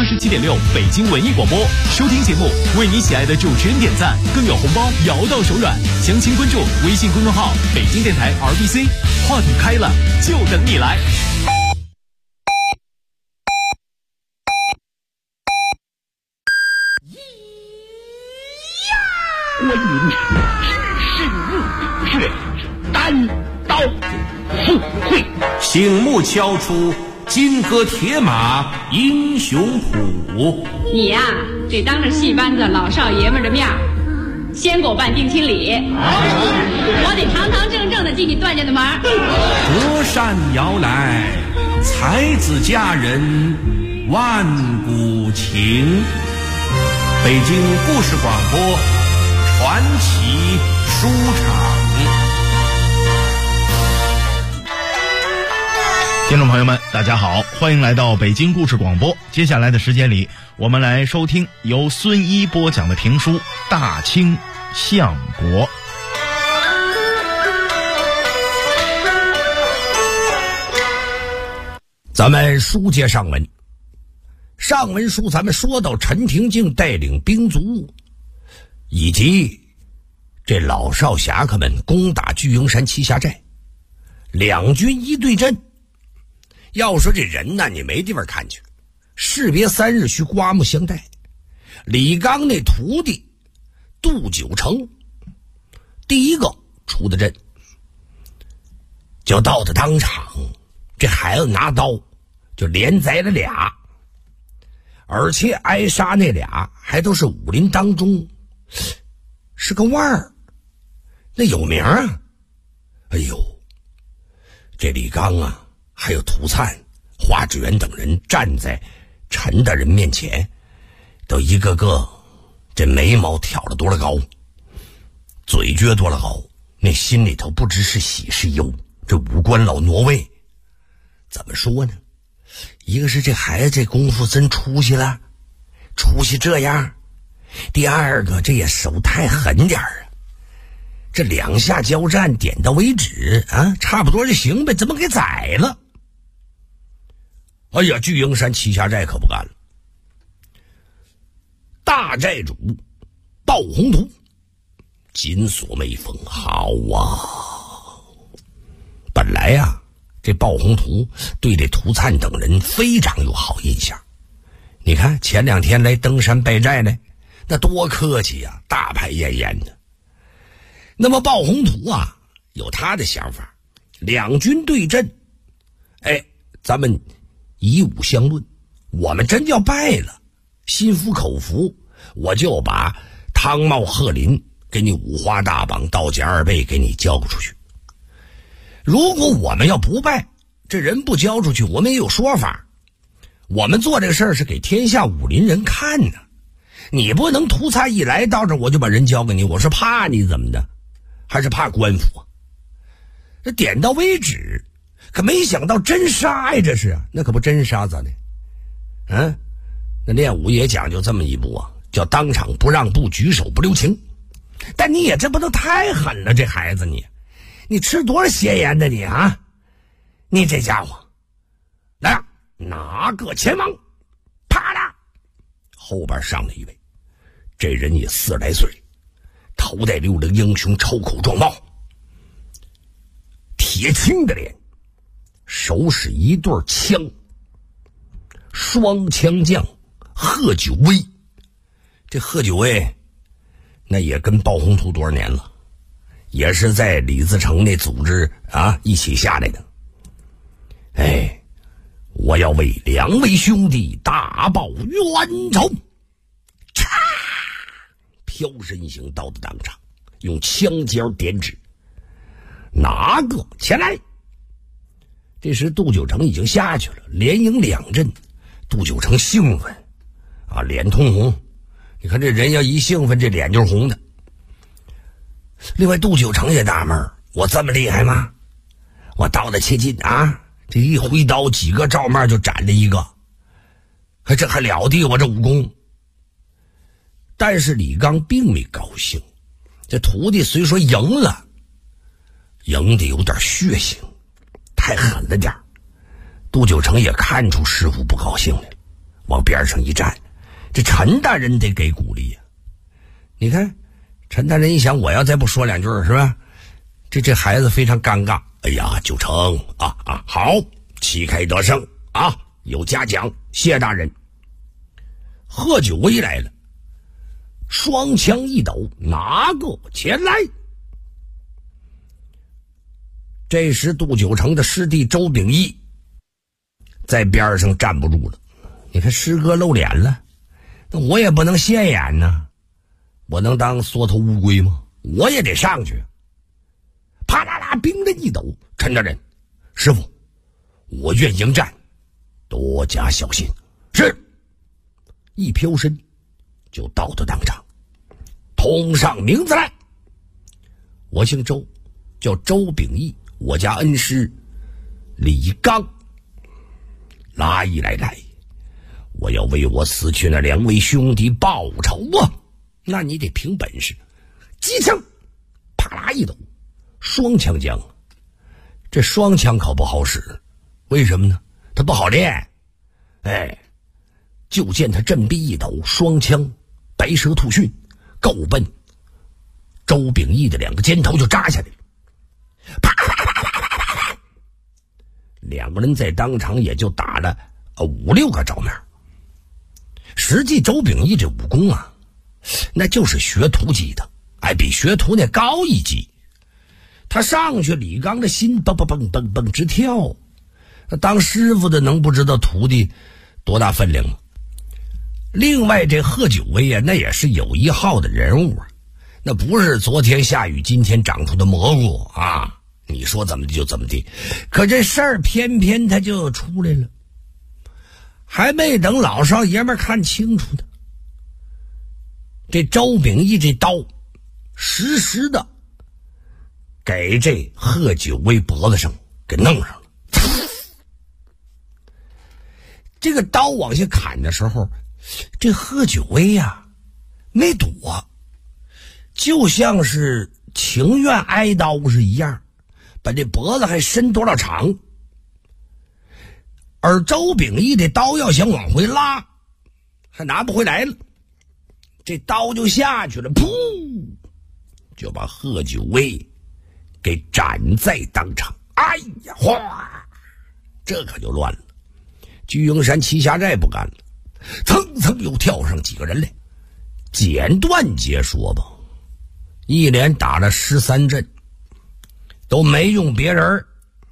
87.6北京文艺广播，收听节目为你喜爱的主持人点赞，更有红包摇到手软。详情关注微信公众号北京电台 RBC， 话筒开了就等你来。 我云只是怒却单刀赴会， 醒目敲出金戈铁马英雄谱。 你呀，得当着戏班子老少爷们的面先给我办定亲礼，我得堂堂正正的进你段家的门。 隔山摇来，才子佳人万古情。北京故事广播传奇书场。 听众朋友们大家好，欢迎来到北京故事广播。接下来的时间里，我们来收听由孙一播讲的评书《大清相国》。 咱们书接上文，上文书咱们说到陈廷敬带领兵卒以及这老少侠客们攻打巨鹰山栖霞寨，两军一对阵。要说这人呢，你没地方看去，士别3日须刮目相待。李刚那徒弟杜九成第一个出的阵，就到了当场，这孩子拿刀就连宰了俩，而且挨杀那俩还都是武林当中是个腕儿，那有名啊。哎呦，这李刚啊还有涂灿、华志远等人站在陈大人面前，都一个个这眉毛挑了多了高，嘴撅多了高，那心里头不知是喜是忧。这五官老挪位，怎么说呢？一个是这孩子这功夫真出息了，出息这样；第二个这也手太狠点啊，这两下交战点到为止啊，差不多就行呗，怎么给宰了？哎呀，巨鹰山栖霞寨可不干了。大寨主鲍宏图紧锁眉峰，好啊！本来呀，这鲍宏图对这涂灿等人非常有好印象。你看前2天来登山拜寨来，那多客气呀，大排宴宴的。那么鲍宏图啊，有他的想法，两军对阵，哎，咱们以武相论，我们真要败了，心服口服，我就把汤茂、贺林给你五花大绑、道家2倍给你交出去。如果我们要不败，这人不交出去，我们也有说法。我们做这个事儿是给天下武林人看的，你不能涂灿一来到这我就把人交给你，我是怕你怎么的，还是怕官府啊？这点到为止。可没想到真杀呀，这是啊，那可不真杀咋的？嗯，那练武也讲究这么一步啊，叫当场不让步，举手不留情。但你也这不能太狠了，这孩子你吃多少邪盐的你啊？你这家伙，来啊，哪个前往？啪啦，后边上了一位，这人也40来岁，头戴溜铃英雄抽口壮帽，铁青的脸。手使一对枪，双枪将贺九威。这贺九威那也跟鲍宏图多少年了，也是在李自成那组织啊一起下来的。哎，我要为2位兄弟大报冤仇。嚓，飘身行到的当场，用枪尖点指，哪个前来？这时杜九成已经下去了，连赢2阵。杜九成兴奋啊，脸通红。你看这人要一兴奋，这脸就是红的。另外杜九成也纳闷，我这么厉害吗？我刀的切近啊，这一挥刀几个照面就斩了一个，这还了得我这武功。但是李刚并没高兴，这徒弟虽说赢了，赢得有点血腥，太狠了点。杜九成也看出师傅不高兴来了， 往边上一站，这陈大人得给鼓励呀。你看陈大人一想，我要再不说两句是吧，这孩子非常尴尬。哎呀，九成好，旗开得胜啊，有嘉奖，谢大人。贺九威来了，双枪一抖，拿个前来。这时杜九成的师弟周秉义在边上站不住了。你看师哥露脸了，那我也不能现眼呢，我能当缩头乌龟吗？我也得上去。啪啦啦，兵刃一抖，陈大人，师傅，我愿迎战，多加小心。是。一飘身就到了当场，通上名字来。我姓周，叫周秉义，我家恩师李刚。来，我要为我死去那2位兄弟报仇啊！那你得凭本事。击枪，啪啦一抖，双枪将。这双枪可不好使，为什么呢？它不好练。就见他振臂一抖，双枪白蛇吐讯，够奔周秉义的2个肩头就扎下来了。啪啪啪啪啪啪啪，2个人在当场也就打了5、6个照面。实际周秉义这武功啊，那就是学徒级的，比学徒那高一级。他上去，李刚的心蹦蹦蹦蹦蹦直跳。当师傅的能不知道徒弟多大分量吗？另外这贺九威啊，那也是有一号的人物啊，那不是昨天下雨今天长出的蘑菇啊，你说怎么地就怎么地。可这事儿偏偏他就出来了，还没等老少爷们看清楚呢，这周秉义这刀实时的给这贺九威脖子上给弄上了。这个刀往下砍的时候，这贺九威呀没躲，就像是情愿挨刀是一样，把这脖子还伸多少长。而周秉义这刀要想往回拉，还拿不回来了，这刀就下去了，噗，就把贺九威给斩在当场。哎呀，哗，这可就乱了。居庸山齐霞寨不干了，蹭蹭又跳上几个人来。简短截说吧，一连打了13阵，都没用别人，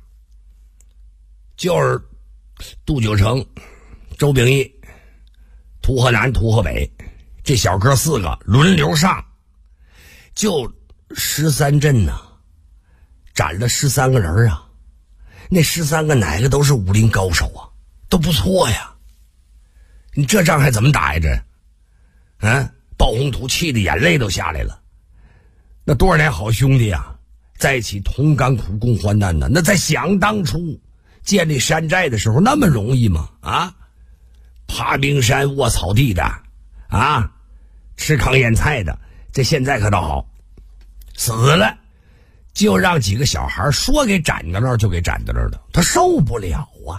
就是杜九成、周秉义、涂河南、涂河北这小哥4个轮流上，就13阵呢，斩了13个人啊。那13个哪个都是武林高手啊，都不错呀。你这仗还怎么打呀？这鲍宏图气的眼泪都下来了。那多少年好兄弟啊，在一起同甘苦共患难呢。那在想当初建立山寨的时候那么容易吗？爬冰山卧草地的吃糠咽菜的，这现在可倒好，死了就让几个小孩说给斩到那儿就给斩到那儿了，他受不了啊。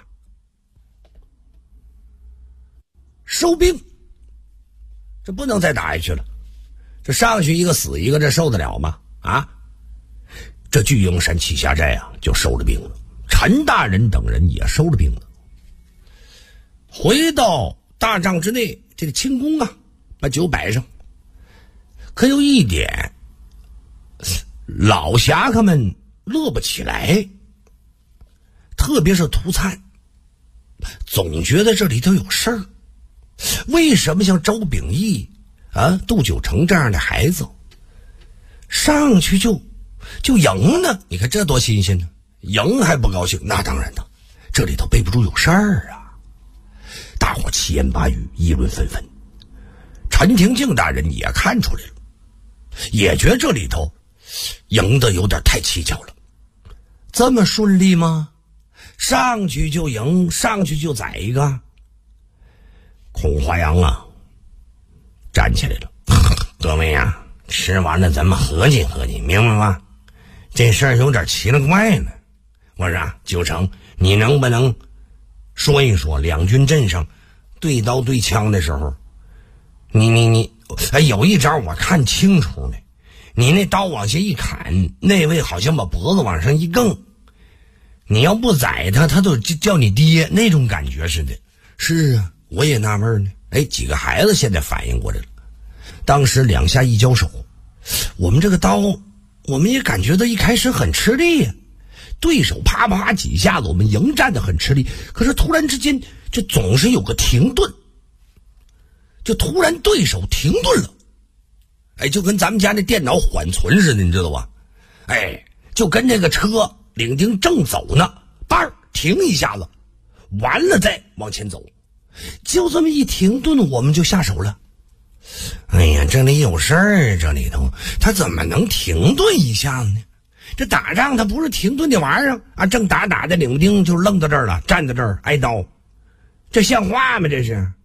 收兵，这不能再打下去了，这上去一个死一个，这受得了吗？这巨鹰山齐霞寨就收了兵了，陈大人等人也收了兵了。回到大帐之内，这个清宫把酒摆上，可有一点老侠客们乐不起来，特别是涂灿，总觉得这里头有事儿。为什么像周秉义杜九成这样的孩子上去就赢呢？你看这多新鲜呢，赢还不高兴？那当然的，这里头备不住有事儿啊。大伙七言八语，议论纷纷。陈廷敬大人也看出来了，也觉得这里头赢得有点太蹊跷了。这么顺利吗？上去就赢，上去就宰一个。孔华阳站起来了，各位吃完了咱们合计合计，明白吗？这事儿有点奇了怪了。我说九成，你能不能说一说两军阵上对刀对枪的时候，你有一招我看清楚了，你那刀往下一砍，那位好像把脖子往上一更，你要不宰他，他都叫你爹那种感觉似的。是啊，我也纳闷呢。几个孩子现在反应过来了，当时两下一交手，我们这个刀，我们也感觉到一开始很吃力呀，对手啪啪啪几下子，我们迎战的很吃力，可是突然之间就总是有个停顿，就突然对手停顿了，就跟咱们家那电脑缓存似的，你知道吧？就跟那个车领丁正走呢，叭停一下子，完了再往前走，就这么一停顿，我们就下手了。这里有事儿，这里头他怎么能停顿一下子呢？这打仗他不是停顿的玩意儿啊！正打的领丁就愣到这儿了，站在这儿挨刀，这像话吗？这是。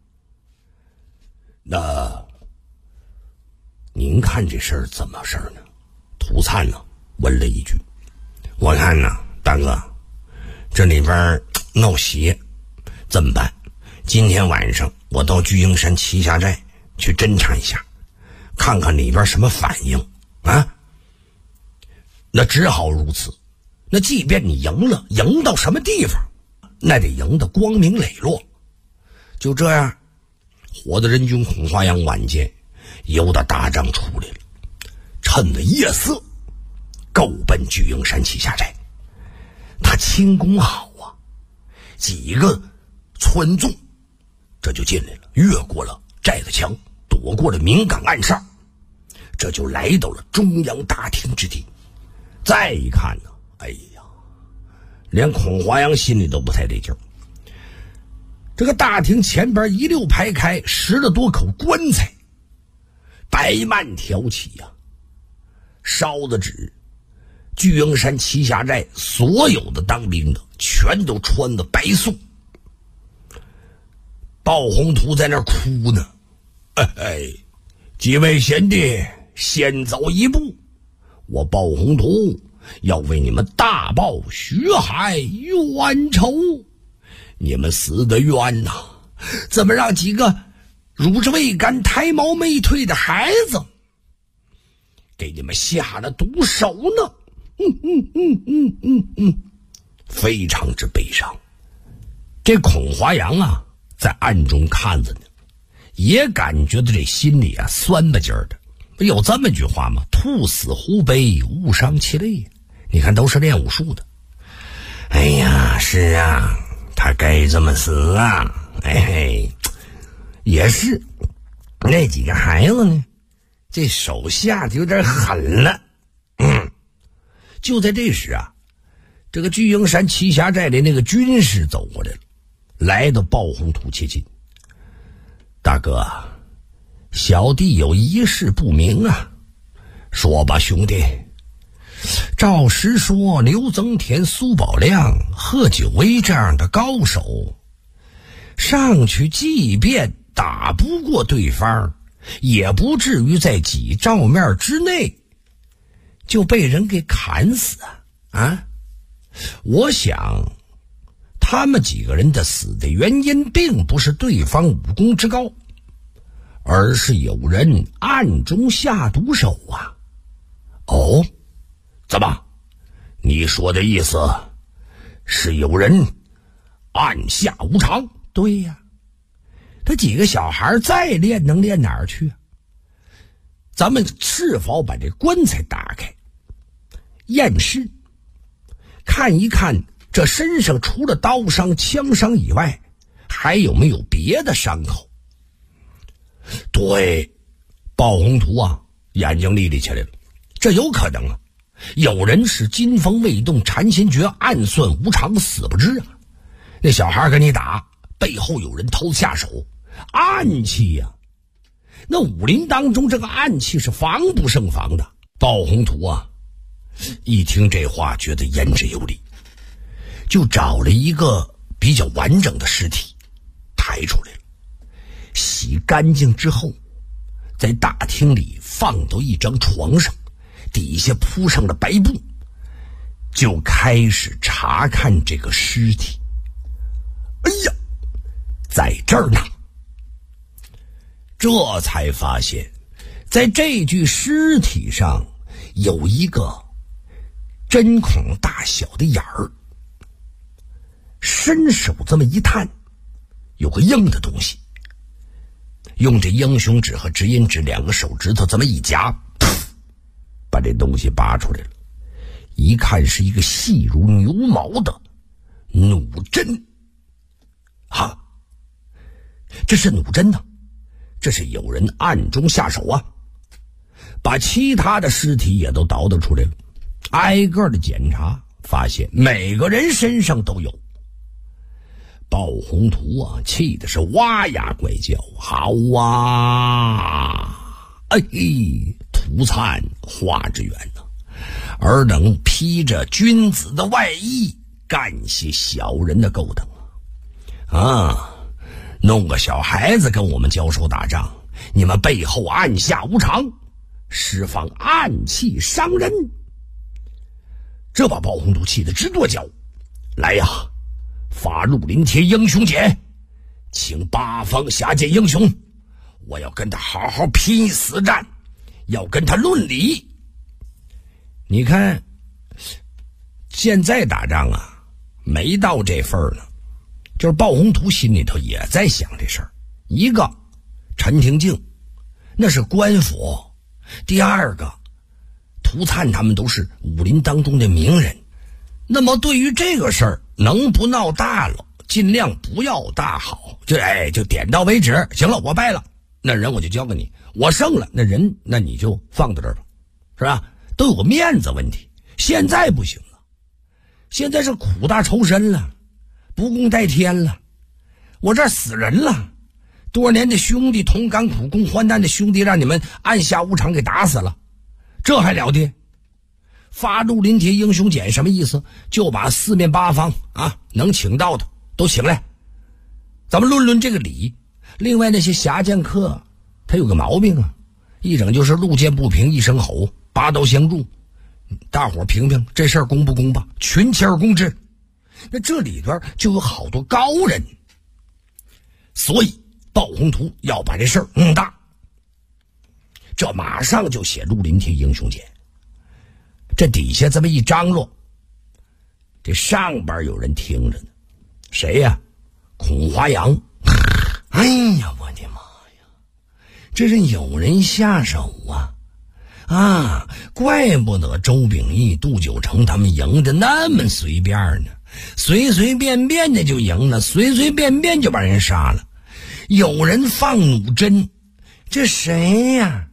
那您看这事儿怎么事儿呢？涂灿呢问了一句。我看呢，大哥，这里边闹邪，怎么办？今天晚上我到巨鹰山栖霞寨去侦查一下，看看里边什么反应啊。那只好如此。那即便你赢了，赢到什么地方，那得赢得光明磊落。就这样，火的人军孔华阳晚间由打大帐出来了，趁着夜色够奔巨鹰山栖霞寨。他轻功好啊，几个村众这就进来了，越过了寨子墙，躲过了敏感暗哨，这就来到了中央大厅之地。再一看呢，连孔华阳心里都不太得劲儿。这个大厅前边一溜排开10多口棺材，白幔挑起呀，烧的纸。巨鹰山栖霞寨所有的当兵的全都穿的白素。鲍宏图在那儿哭呢。几位贤弟先走一步，我鲍宏图要为你们大报血海冤仇。你们死的冤呐，怎么让几个乳汁未干胎毛没退的孩子给你们下了毒手呢？非常之悲伤。这孔华阳啊在暗中看着呢，也感觉到这心里啊酸巴劲儿的。有这么句话吗？兔死狐悲，误伤其类。你看都是练武术的。是啊，他该这么死啊。也是。那几个孩子呢，这手下的有点狠了。就在这时啊，这个巨鹰山栖霞寨的那个军士走过来了，来到鲍宏图接近。大哥，小弟有一事不明啊。说吧，兄弟。照实说，刘增田、苏宝亮、贺九威这样的高手上去，即便打不过对方，也不至于在几照面之内就被人给砍死啊！我想他们几个人的死的原因并不是对方武功之高，而是有人暗中下毒手啊。怎么？你说的意思是有人暗下无常？对呀，他几个小孩再练能练哪儿去？咱们是否把这棺材打开验尸，看一看这身上除了刀伤枪伤以外还有没有别的伤口？对，鲍宏图啊眼睛立起来了。这有可能啊，有人是金风未动禅心诀，暗算无常，死不知啊。那小孩跟你打，背后有人偷下手，暗器呀。那武林当中这个暗器是防不胜防的。鲍宏图啊一听这话觉得言之有理，就找了一个比较完整的尸体抬出来了，洗干净之后在大厅里放到一张床上，底下铺上了白布，就开始查看这个尸体。在这儿呢， 这才发现，在这具尸体上有一个针孔大小的眼儿。伸手这么一探，有个硬的东西，用这英雄指和直音指2个手指头这么一夹，把这东西拔出来了。一看是一个细如牛毛的弩针。这是弩针呢，这是有人暗中下手啊，把其他的尸体也都倒腾出来了。挨个的检查，发现每个人身上都有。鲍宏图啊，气的是哇呀怪叫，好啊！涂灿华之远呢，尔等披着君子的外衣，干些小人的勾当弄个小孩子跟我们交手打仗，你们背后暗下无常，释放暗器伤人。这把鲍宏图气得直跺脚。来呀，发绿林帖英雄帖，请八方下界英雄，我要跟他好好拼死战，要跟他论理。你看现在打仗啊，没到这份儿呢，就是鲍宏图心里头也在想这事儿。一个陈廷敬那是官府，第二个涂灿他们都是武林当中的名人，那么对于这个事儿能不闹大了尽量不要大好，就点到为止。行了，我败了，那人我就交给你，我胜了，那人那你就放到这儿吧，是吧？都有个面子问题。现在不行了，现在是苦大仇深了，不共戴天了，我这儿死人了，多年的兄弟，同甘苦共患难的兄弟，让你们按下无常给打死了，这还了得？发绿林帖英雄简什么意思？就把四面八方能请到的都请来，咱们论论这个理。另外那些侠剑客他有个毛病啊，一整就是路见不平一声吼，拔刀相助。大伙评评这事儿公不公吧？群起而攻之。那这里边就有好多高人，所以鲍宏图要把这事儿弄大，这马上就写绿林帖英雄简。这底下这么一张罗，这上边有人听着呢。谁呀？孔华阳。哎呀，我的妈呀，这是有人下手啊！怪不得周秉义、杜九成他们赢的那么随便呢，随随便便的就赢了，随随便便就把人杀了。有人放弩针，这谁呀？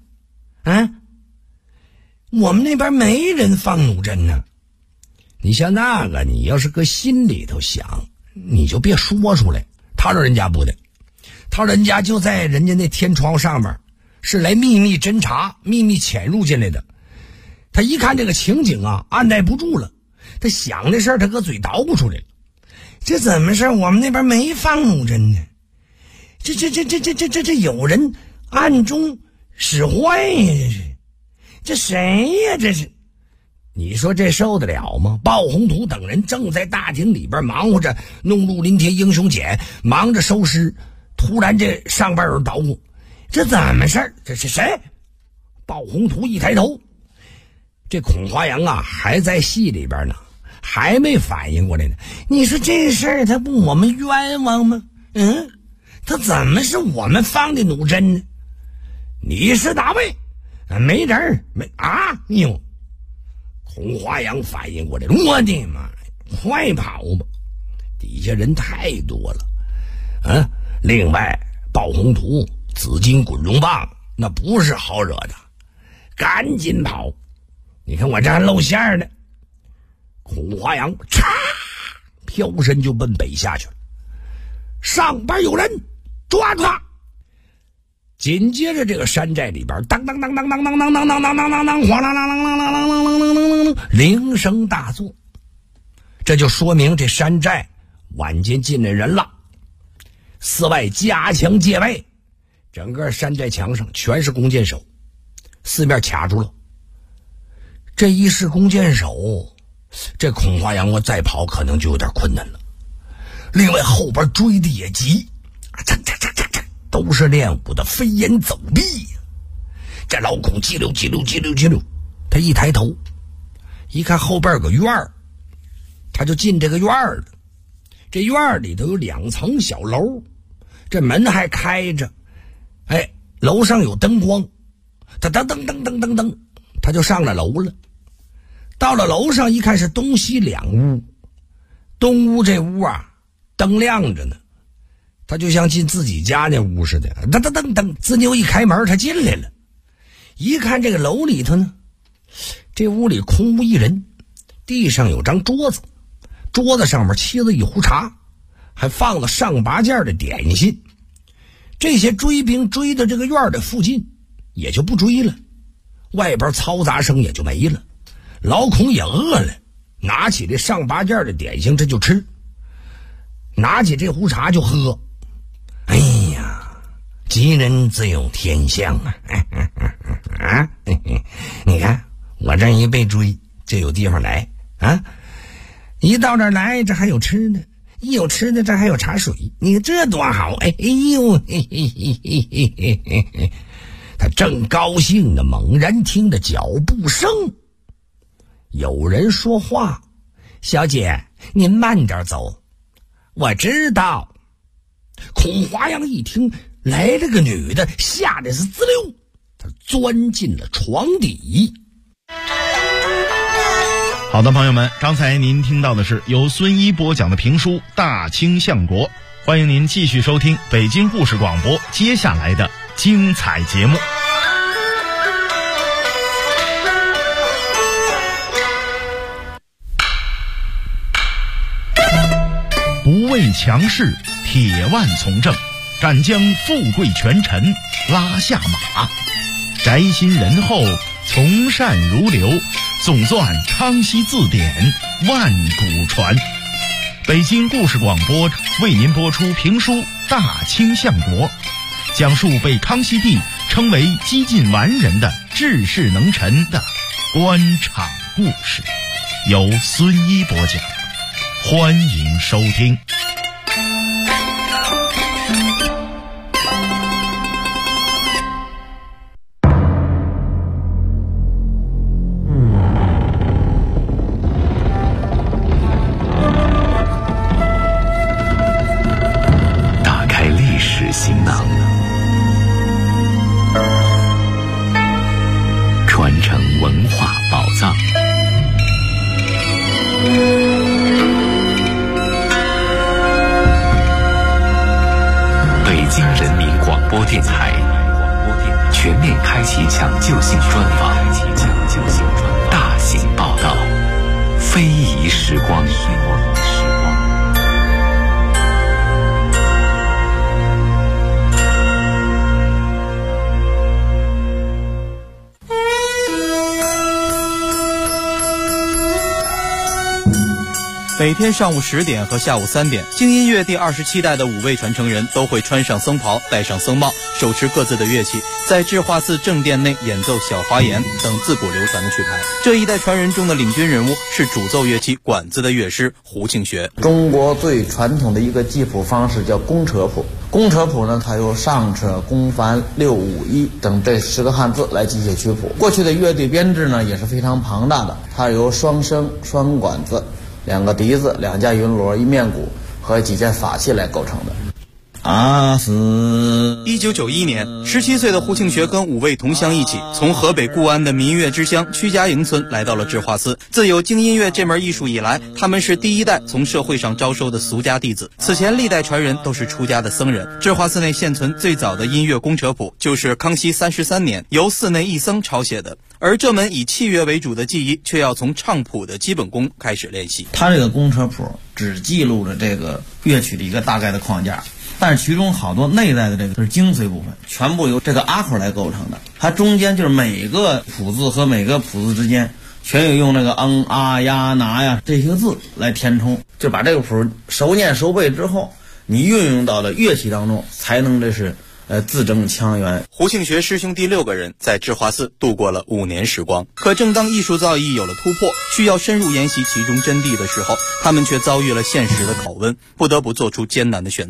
我们那边没人放弩针呢。你像那个，你要是搁心里头想，你就别说出来。他说人家不的，他说人家就在人家那天窗上面，是来秘密侦查、秘密潜入进来的。他一看这个情景啊，按耐不住了，他想这事儿，他搁嘴捣鼓出来了。这怎么事？我们那边没放弩针呢。这有人暗中使坏呀！这谁呀？这是，你说这受得了吗？鲍宏图等人正在大厅里边忙活着弄绿林帖英雄简，忙着收尸，突然这上边有人捣鼓，这怎么事儿？这是谁？鲍宏图一抬头，这孔华阳啊还在戏里边呢，还没反应过来呢。你说这事儿他不我们冤枉吗？他怎么是我们放的弩针呢？你是哪位？没人没哟！孔华阳反应过来了，我的妈，快跑吧！底下人太多了另外鲍宏图紫金滚龙棒那不是好惹的，赶紧跑！你看我这还露馅呢。孔华阳飘身就奔北下去了。上边有人，抓住他！紧接着这个山寨里边当当当当当当当当当当当当当哗啦啦啦啦啦啦啦啦啦啦，铃声大作。这就说明这山寨晚间进来人了，寺外加强戒备，整个山寨墙上全是弓箭手，四面卡住了。这一是弓箭手，这孔华阳我再跑可能就有点困难了。另外后边追的也急， 都是练武的飞檐走壁。这老孔叽溜叽溜叽溜叽溜，他一抬头一看后边有个院儿，他就进这个院儿了。这院儿里头有2层小楼，这门还开着，楼上有灯光，他噔噔噔噔噔噔，他就上了楼了。到了楼上一看是东西2屋，东屋这屋啊灯亮着呢，他就像进自己家那屋似的，噔噔噔噔，自妞一开门他进来了。一看这个楼里头呢，这屋里空无一人，地上有张桌子，桌子上面沏了一壶茶，还放了上8件的点心。这些追兵追到这个院的附近也就不追了，外边嘈杂声也就没了。老孔也饿了，拿起这上8件的点心这就吃，拿起这壶茶就喝。哎呀，吉人自有天相啊！你看我这一被追就有地方来啊，一到这儿来这还有吃的，一有吃的这还有茶水，你看这多好！哎呦，他正高兴呢，猛然听着脚步声，有人说话：“小姐，您慢点走。”我知道。孔华阳一听来了个女的，吓得是滋溜，他钻进了床底。 好的，朋友们，刚才您听到的是由孙一播讲的评书《大清相国》，欢迎您继续收听北京故事广播接下来的精彩节目。不畏强势，铁腕从政，敢将富贵权臣拉下马，宅心仁厚，从善如流，总算康熙字典万古传。北京故事广播为您播出评书《大清相国》，讲述被康熙帝称为几近完人的治世能臣的官场故事，由孙一播讲，欢迎收听。 打开历史行囊，传承文化宝藏。北京人民广播电台全面开启抢救性专访，大型报道，非遗时光。 每天上午10点和下午3点，京音乐第27代的5位传承人都会穿上僧袍，戴上僧帽，手持各自的乐器，在智化寺正殿内演奏小花言等自古流传的曲牌。这一代传人中的领军人物是主奏乐器管子的乐师胡庆学。 中国最传统的一个记谱方式叫公车谱。公车谱呢，它由上车、公繁、六五一等这10个汉字来机械曲谱。过去的乐队编制呢也是非常庞大的，它由双笙、双管子、2个笛子、2架云锣、1面鼓和几件法器来构成的。 1991年，17岁的胡庆学跟5位同乡一起，从河北固安的民乐之乡曲家营村来到了智化寺。自有京音乐这门艺术以来，他们是第1代从社会上招收的俗家弟子。此前历代传人都是出家的僧人。智化寺内现存最早的音乐公车谱，就是康熙33年由寺内一僧抄写的。而这门以器乐为主的技艺，却要从唱谱的基本功开始练习。 它这个公车谱只记录了这个乐曲的一个大概的框架，但是其中好多内在的这个是精髓部分，全部由这个阿口来构成的。它中间就是每个谱字和每个谱字之间全有用那个啊呀拿呀这些字来填充，就把这个谱熟念熟背之后，你运用到了乐器当中，才能这是字正腔圆。 胡庆学师兄弟6个人在智化寺度过了5年时光。可正当艺术造诣有了突破，需要深入研习其中真谛的时候，他们却遭遇了现实的拷问，不得不做出艰难的选择。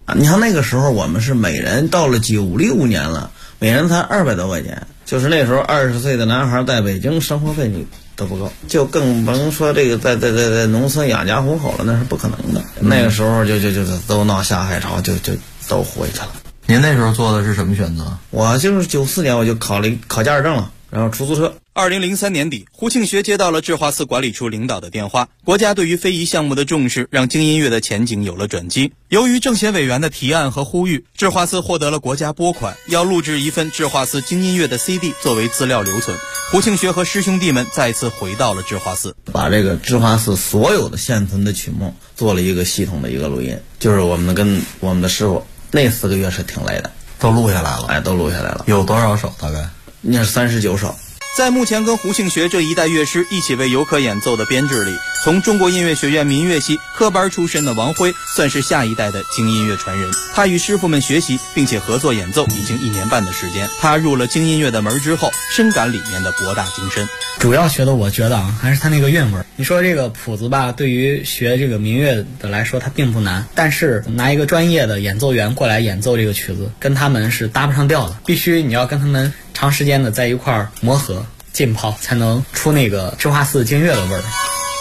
你看那个时候我们是每人到了96年了，每人才200多块钱，就是那时候20岁的男孩在北京生活费你都不够，就更甭说这个在农村养家糊口了，那是不可能的。那个时候就都闹下海潮，就都回去了。 您那时候做的是什么选择？ 我就是94年我就考驾驶证了，然后出租车。 2003年底，胡庆学接到了智化寺管理处领导的电话，国家对于非遗项目的重视让京音乐的前景有了转机。由于政协委员的提案和呼吁，智化寺获得了国家拨款，要录制一份智化寺京音乐的 CD 作为资料留存。胡庆学和师兄弟们再次回到了智化寺， 把这个智化寺所有的现存的曲目做了一个系统的一个录音，就是我们跟我们的师傅那4个月是挺累的， 都录下来了。 都录下来了。 有多少首？大概那是39首。 在目前跟胡庆学这一代乐师一起为游客演奏的编制里，从中国音乐学院民乐系科班出身的王辉算是下一代的京音乐传人。他与师傅们学习并且合作演奏已经1年半的时间。他入了京音乐的门之后，深感里面的博大精深。 主要学的我觉得还是他那个韵味。你说这个谱子吧，对于学这个民乐的来说它并不难，但是拿一个专业的演奏员过来演奏这个曲子，跟他们是搭不上调的，必须你要跟他们长时间的在一块儿磨合浸泡，才能出那个智化寺京乐的味儿。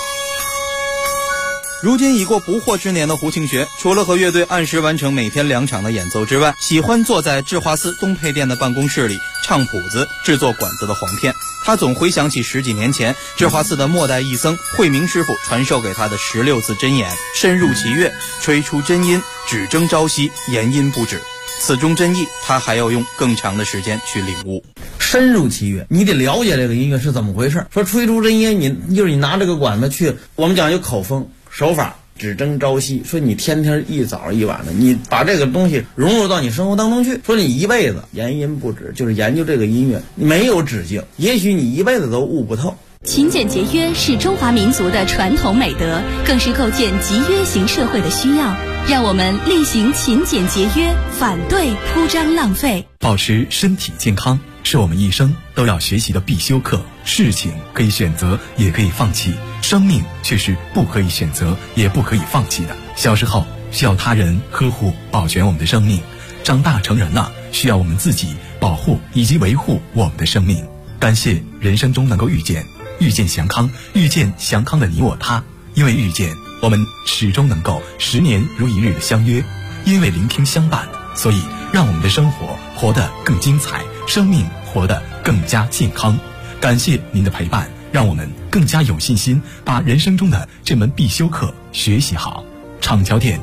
如今已过不惑之年的胡庆学，除了和乐队按时完成每天2场的演奏之外，喜欢坐在智化寺东配殿的办公室里唱谱子、制作管子的簧片。他总回想起10几年前智化寺的末代义僧慧明师傅传授给他的16字真言：深入其乐，吹出真音，只争朝夕，言音不止。此中真意，他还要用更长的时间去领悟。 深入其乐，你得了解这个音乐是怎么回事。说吹出真音，你拿这个管子去，我们讲究口风手法，只争朝夕。说你天天一早一晚的，你把这个东西融入到你生活当中去。说你一辈子言音不止，就是研究这个音乐，没有止境，也许你一辈子都悟不透。 勤俭节约是中华民族的传统美德，更是构建集约型社会的需要。让我们厉行勤俭节约，反对铺张浪费。 保持身体健康是我们一生都要学习的必修课。事情可以选择，也可以放弃，生命却是不可以选择，也不可以放弃的。小时候需要他人呵护保全我们的生命，长大成人了，需要我们自己保护以及维护我们的生命。感谢人生中能够遇见祥康，遇见祥康的你我他。因为遇见，我们始终能够10年如一日的相约；因为聆听相伴，所以让我们的生活活得更精彩，生命活得更加健康。感谢您的陪伴，让我们更加有信心把人生中的这门必修课学习好。厂桥店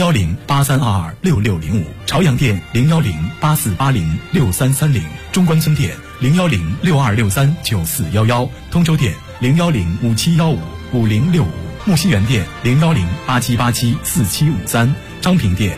01083226605，朝阳店01084806330，中关村店01062639411，通州店01057155065，木樨园店01087874753，张平店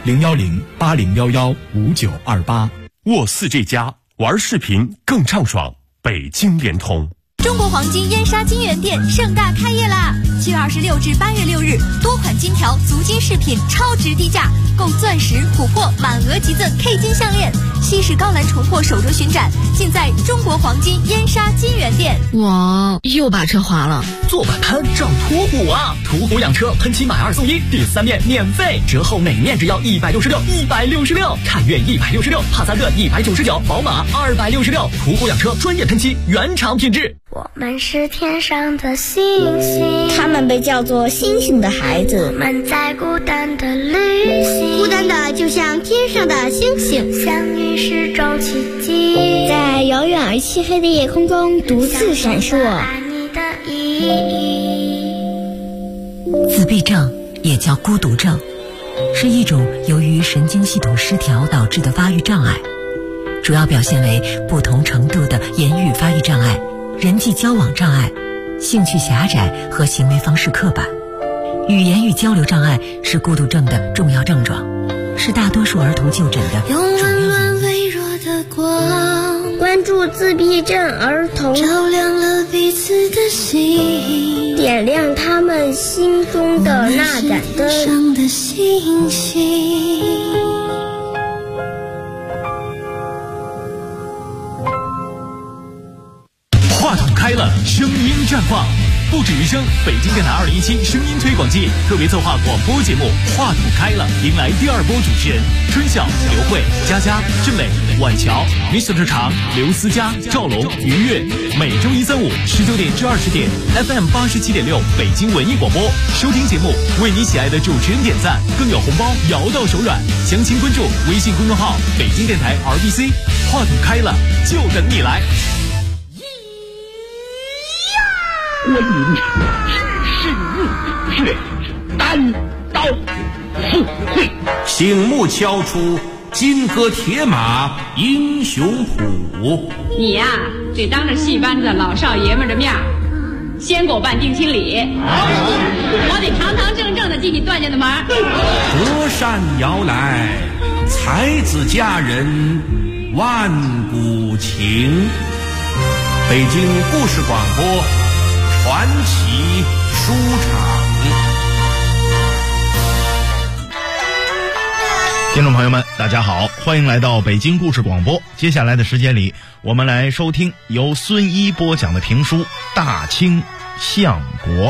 01080115928。 沃4这家玩视频更畅爽，北京联通。 中国黄金燕莎金源店盛大开业啦！7月26至8月6日，多款金条、足金饰品超值低价，购钻石、琥珀满额即赠 K 金项链，西式高兰重获首周巡展，尽在中国黄金燕莎金源店。 我又把车划了， 做板摊找途虎啊！途虎养车喷漆买2送1，第3面免费，折后每面只要166，看越166，帕萨特199，宝马266。途虎养车专业喷漆，原厂品质。 我们是天上的星星， 他们被叫做星星的孩子。 我们在孤单的旅行， 孤单的就像天上的星星， 相遇是种奇迹， 在遥远而漆黑的夜空中独自闪烁。 爱你的意义。 自闭症也叫孤独症，是一种由于神经系统失调导致的发育障碍，主要表现为不同程度的言语发育障碍、人际交往障碍、兴趣狭窄和行为方式刻板。语言与交流障碍是孤独症的重要症状，是大多数儿童就诊的主要用温暖微弱的光， 关注自闭症儿童， 照亮了彼此的心， 点亮他们心中的那盏灯。 上的星星。 话筒开了，声音绽放， 不止于声。北京电台2017声音推广季特别策划广播节目《话筒开了》，迎来第2波主持人春晓、刘慧、佳佳、郑磊、婉乔、Mr. 常、刘思佳、赵龙、于越。每周1、3、5 19点至20点 FM 87.6北京文艺广播收听节目，为你喜爱的主持人点赞，更有红包摇到手软。详情关注微信公众号北京电台 RBC， 话筒开了就等你来。 观音只是怒血，单刀赴会， 醒目敲出金戈铁马英雄谱。 你呀，得当着戏班子老少爷们的面先给我办定亲礼，我得堂堂正正的进你段家的门。 隔山摇来，才子佳人万古情。北京故事广播传奇书场。 听众朋友们大家好，欢迎来到北京故事广播。接下来的时间里，我们来收听由孙一播讲的评书《大清相国》。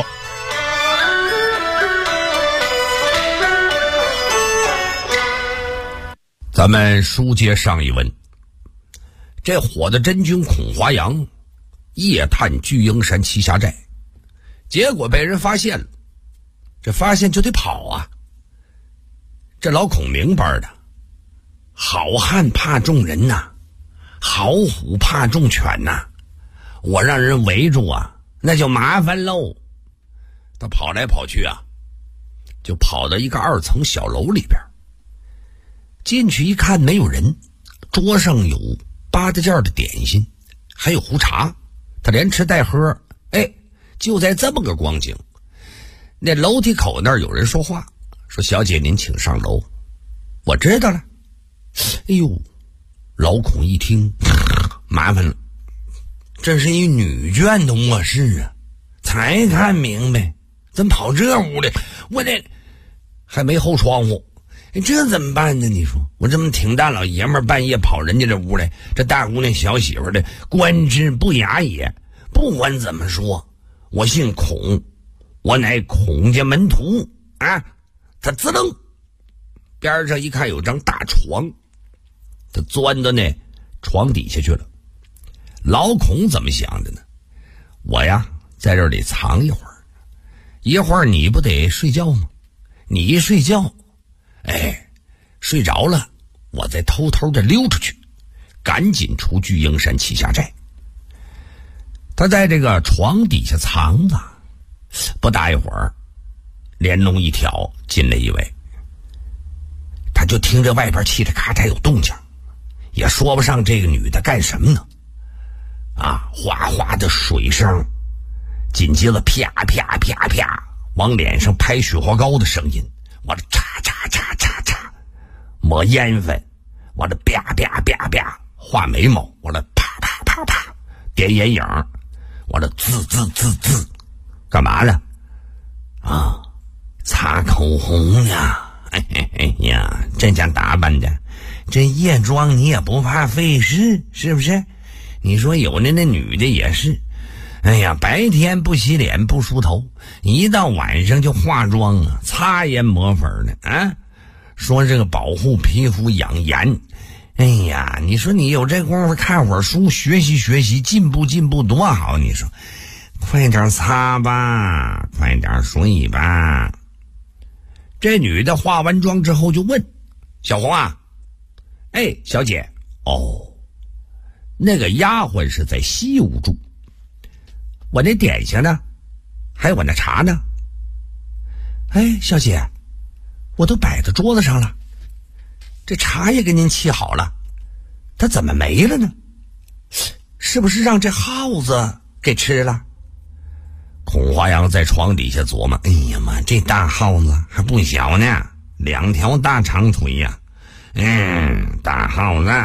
咱们书接上一文，这火的真君孔华阳夜探巨鹰山栖霞寨，结果被人发现了。这发现就得跑啊！这老孔明白的，好汉怕众人呐，好虎怕众犬呐，我让人围住啊，那就麻烦喽。他跑来跑去啊，就跑到一个2层小楼里边，进去一看没有人，桌上有8大件的点心，还有壶茶，他连吃带喝。就在这么个光景，那楼梯口那儿有人说话，说小姐您请上楼。我知道了。哎呦，老孔一听麻烦了，这是一女眷的卧室啊，才看明白怎么跑这屋里，我这还没后窗户，这怎么办呢？你说我这么挺大老爷们半夜跑人家这屋来，这大姑娘小媳妇的官之不雅也。不管怎么说，我姓孔，我乃孔家门徒啊！他滋楞边上一看有张大床，他钻到那床底下去了。老孔怎么想的呢？我呀在这里藏一会儿，一会儿你不得睡觉吗？你一睡觉，睡着了，我再偷偷的溜出去，赶紧出巨鹰山栖霞寨。他在这个床底下藏着，不大一会儿，帘笼一挑，进来一位。他就听着外边嘁哩咔嚓有动静，也说不上这个女的干什么呢。哗哗的水声，紧接着啪啪啪啪往脸上拍雪花膏的声音，完了嚓嚓嚓嚓嚓抹烟粉，完了啪啪啪啪画眉毛，完了啪啪啪啪点眼影，完了滋滋滋滋干嘛呢？擦口红呀！哎呀，这家打扮的，这夜妆你也不怕费事，是不是？你说有的那女的也是，哎呀，白天不洗脸不梳头，一到晚上就化妆啊，擦颜抹粉的啊。说这个保护皮肤养颜，哎呀，你说你有这功夫看会儿书，学习学习，进步进步多好！你说，快点擦吧，快点睡吧。这女的化完妆之后就问小红啊，小姐，那个丫鬟是在西屋住，我那点心呢，还有我那茶呢？小姐，我都摆在桌子上了，这茶也给您沏好了，它怎么没了呢？是不是让这耗子给吃了？孔华阳在床底下琢磨，哎呀妈，这大耗子还不小呢，2条大长腿呀，大耗子。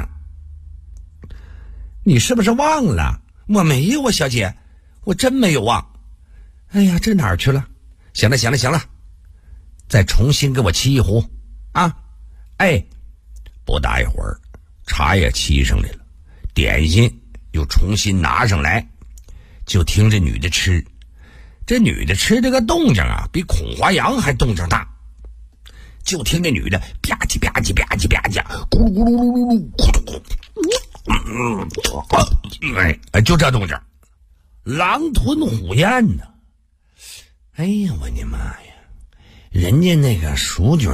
你是不是忘了？我没有啊，小姐，我真没有忘。哎呀，这哪儿去了？行了，再重新给我沏一壶啊！不大一会儿，茶也沏上来了，点心又重新拿上来，就听这女的吃。 这女的吃这个动静啊，比孔华阳还动静大。就听这女的吧唧吧唧吧唧吧唧，咕噜咕噜噜噜噜，就这动静，狼吞虎咽呢。哎呀，我的妈呀！人家那个蜀军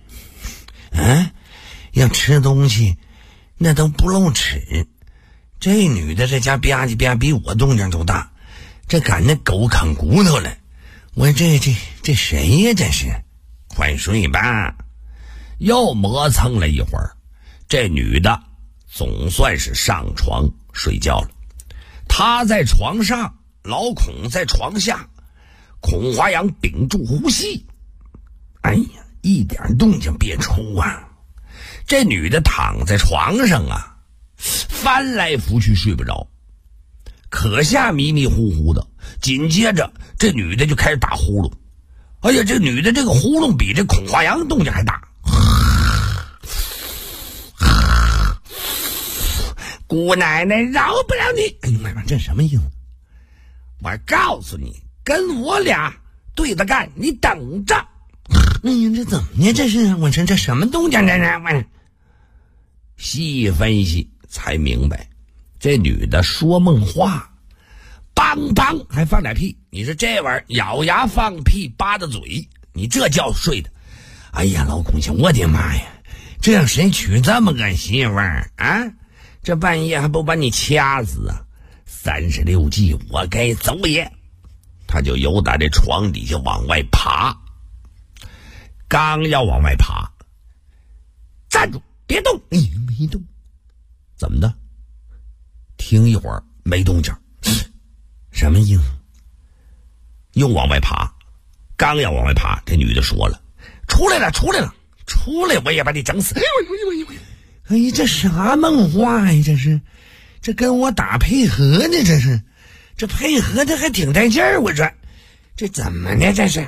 要吃东西，那都不露齿。这女的这家吧唧吧比我动静都大，这赶那狗啃骨头了。我这谁呀？这是。快睡吧！又磨蹭了一会儿，这女的总算是上床睡觉了。她在床上，老孔在床下，孔华阳屏住呼吸。哎呀，一点动静别出啊！这女的躺在床上啊，翻来覆去睡不着，可下迷迷糊糊的。紧接着，这女的就开始打呼噜。哎呀，这女的这个呼噜比这孔华阳动静还大。姑奶奶饶不了你！哎呀妈呀，这什么意思？我告诉你，跟我俩对着干，你等着！哎呀，这怎么呢？这是我这什么动静？这是我细分析才明白，这女的说梦话。梆梆还放点屁，你说这玩意儿咬牙放屁扒着嘴，你这叫睡的。哎呀，老孔想，我的妈呀，这让谁娶这么个媳妇儿啊？这半夜还不把你掐死啊！36计，我该走也。他就由打这床底下往外爬，刚要往外爬，站住，别动！没动，怎么的？听一会儿没动静。什么意思？又往外爬，刚要往外爬，这女的说了：“出来了，出来了，出来！我也把你整死！”哎呀，这啥梦话呀？这跟我打配合呢？这配合的还挺带劲儿。我说，这怎么呢？这是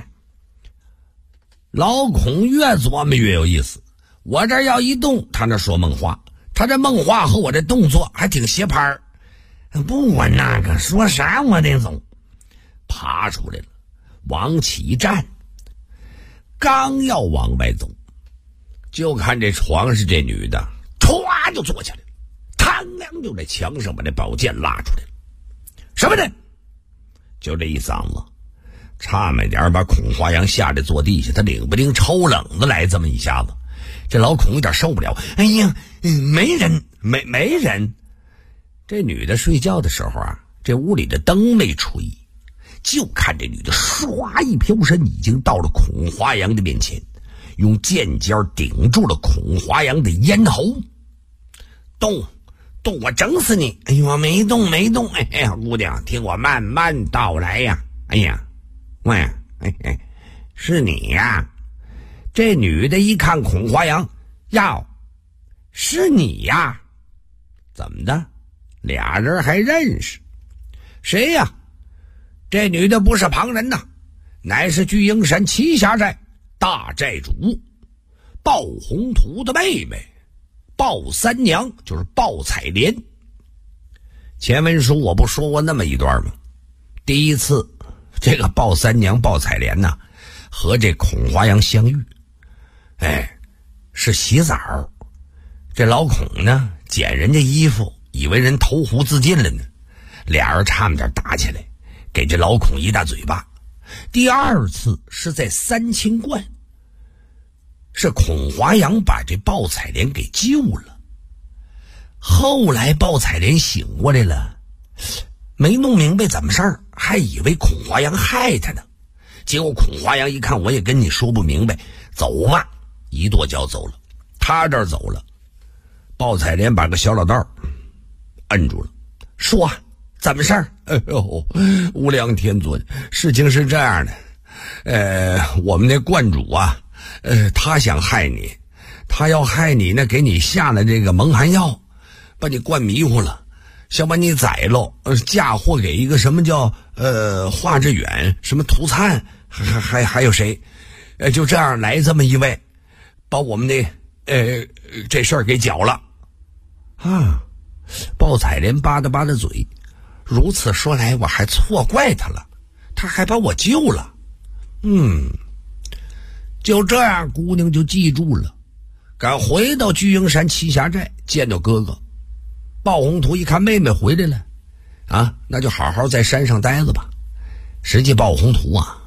老孔越琢磨越有意思。我这要一动，他那说梦话，他这梦话和我这动作还挺斜拍儿。不管那个说啥我得走。爬出来了，往起站，刚要往外走，就看这床是这女的歘就坐起来了，嘡亮就在墙上把这宝剑拉出来了。什么的？就这一嗓子，差没点把孔华阳吓得坐地下，他领不丁抽冷子来这么一下子，这老孔有点受不了。哎呀，没人，没人。这女的睡觉的时候啊，这屋里的灯没吹，就看这女的唰一飘身，已经到了孔华阳的面前，用剑尖顶住了孔华阳的咽喉。动，我整死你！哎呦，没动。哎呀，姑娘，听我慢慢道来呀。哎呀，喂，是你呀？这女的一看孔华阳，哟，是你呀？怎么的？俩人还认识？谁呀？这女的不是旁人呐，乃是巨鹰山栖霞寨大寨主鲍宏图的妹妹鲍三娘，就是鲍彩莲。前文书我不说过那么一段吗？第一次这个鲍三娘鲍彩莲呐和这孔华阳相遇，是洗澡，这老孔呢捡人家衣服，以为人投湖自尽了呢，俩人差点打起来，给这老孔一大嘴巴。第二次是在三清观，是孔华阳把这鲍彩莲给救了。后来鲍彩莲醒过来了，没弄明白怎么事儿，还以为孔华阳害他呢。结果孔华阳一看我也跟你说不明白，走吧，一跺脚走了。他这儿走了，鲍彩莲把个小老道摁住了，说怎么事儿？哎呦，无量天尊，事情是这样的，我们那观主啊，他想害你，他要害你呢，给你下了这个蒙汗药，把你灌迷糊了，想把你宰喽，嫁祸给一个什么叫华志远，什么涂灿，还有谁，就这样来这么一位，把我们的这事儿给搅了啊！鲍彩莲吧嗒吧嗒嘴，如此说来，我还错怪他了。 他还把我救了。就这样，姑娘就记住了，赶回到巨鹰山栖霞寨见到哥哥。鲍宏图一看妹妹回来了啊，那就好好在山上待着吧。实际鲍宏图啊，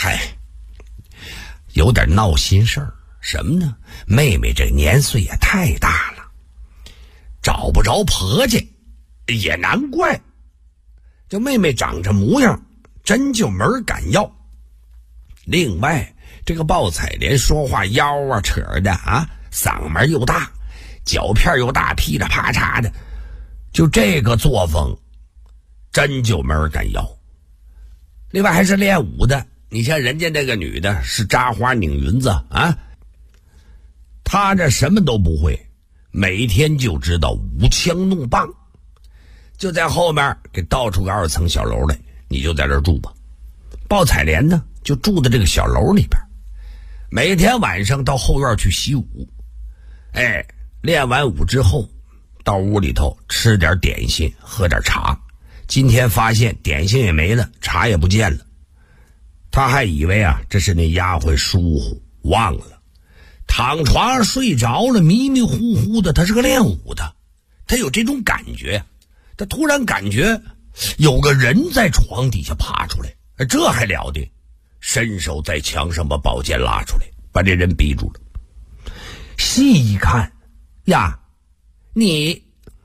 有点闹心事儿。什么呢？妹妹这年岁也太大了，找不着婆家也难怪。这妹妹长这模样，真就没人敢要。另外，这个鲍彩莲说话腰啊扯的啊，嗓门又大，脚片又大，噼里啪嚓的，就这个作风，真就没人敢要。另外还是练武的，你像人家那个女的是扎花拧云子啊，她这什么都不会，每天就知道舞枪弄棒。就在后面给倒出个2层小楼来，你就在这儿住吧。鲍彩莲呢，就住在这个小楼里边，每天晚上到后院去习武。练完武之后，到屋里头吃点点心，喝点茶。今天发现点心也没了，茶也不见了。他还以为啊，这是那丫鬟疏忽忘了，躺床上睡着了，迷迷糊糊的。他是个练武的，他有这种感觉。他突然感觉有个人在床底下爬出来，这还了得，伸手在墙上把宝剑拉出来，把这人逼住了。细一看呀，你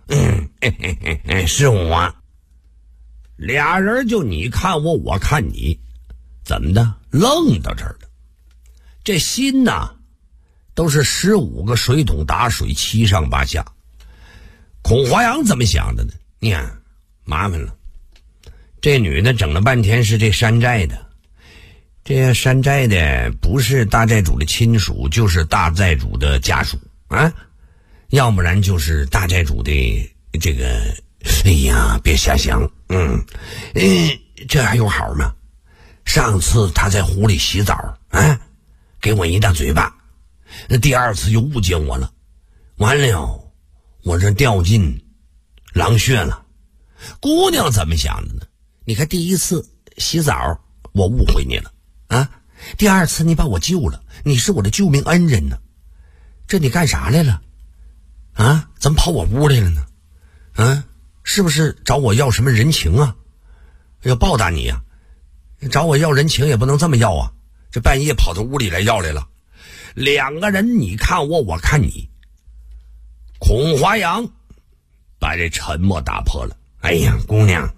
是我。俩人就你看我，我看你，怎么的愣到这儿了。这心呐，都是15个水桶打水，7上8下。孔华阳怎么想的呢？你看麻烦了，这女的整了半天是这山寨的，这山寨的不是大寨主的亲属，就是大寨主的家属啊，要不然就是大寨主的这个，哎呀，别瞎想，这还有好吗？上次他在湖里洗澡啊，给我一大嘴巴，第2次又误解我了，完了，我这掉进狼穴了。姑娘怎么想的呢？你看第1次洗澡我误会你了啊，第2次你把我救了，你是我的救命恩人呢。这你干啥来了啊？怎么跑我屋来了呢？啊，是不是找我要什么人情啊？要报答你呀，找我要人情也不能这么要啊，这半夜跑到屋里来要来了。2个人你看我，我看你。孔华阳把这沉默打破了。哎呀，姑娘，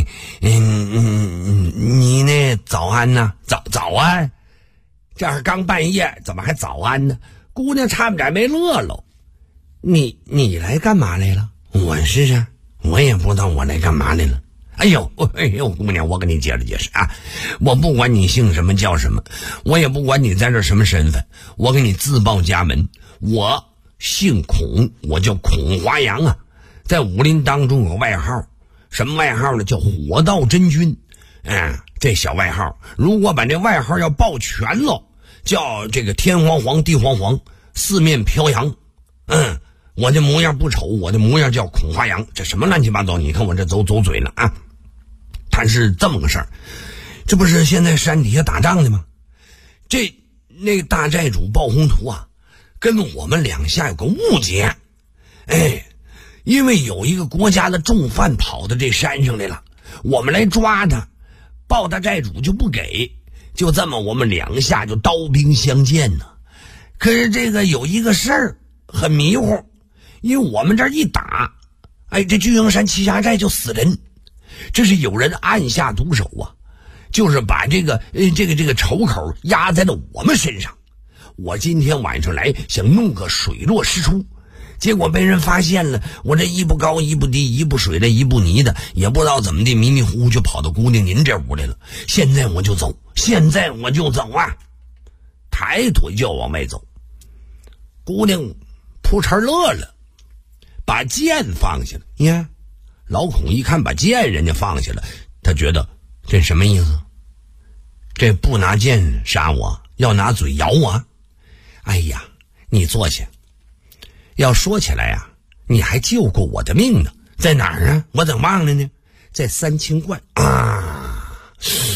你那早安呢？早安，这是刚半夜，怎么还早安呢？姑娘差点没乐喽。你来干嘛来了？我是啊，我也不知道我来干嘛来了。哎呦，姑娘，我跟你解释解释啊，我不管你姓什么叫什么，我也不管你在这什么身份，我给你自报家门，我姓孔，我叫孔华阳啊，在武林当中有个外号，什么外号呢？叫火道真君。这小外号，如果把这外号要报全了，叫这个天黄黄地黄黄，四面飘扬。我这模样不丑，我这模样叫孔华阳，这什么乱七八糟，你看我这走嘴了啊。他是这么个事儿，这不是现在山底下打仗的吗？那个大寨主鲍宏图啊，跟我们2下有个误解。因为有一个国家的重犯跑到这山上来了，我们来抓他，鲍大寨主就不给，就这么我们2下就刀兵相见呢。可是这个有一个事儿很迷糊，因为我们这一打，这巨鹰山栖霞寨就死人，这是有人暗下毒手啊，就是把这个仇口压在了我们身上。我今天晚上来想弄个水落石出，结果被人发现了，我这一不高一不低，一不水的一不泥的，也不知道怎么的，迷迷糊糊就跑到姑娘您这屋来了。现在我就走啊！抬腿就往外走。姑娘扑哧乐了，把剑放下了。你看老孔一看把剑人家放下了，他觉得这什么意思？这不拿剑杀我，要拿嘴咬我？哎呀，你坐下。要说起来呀，你还救过我的命呢，在哪儿啊？我怎么忘了呢？在三清观啊。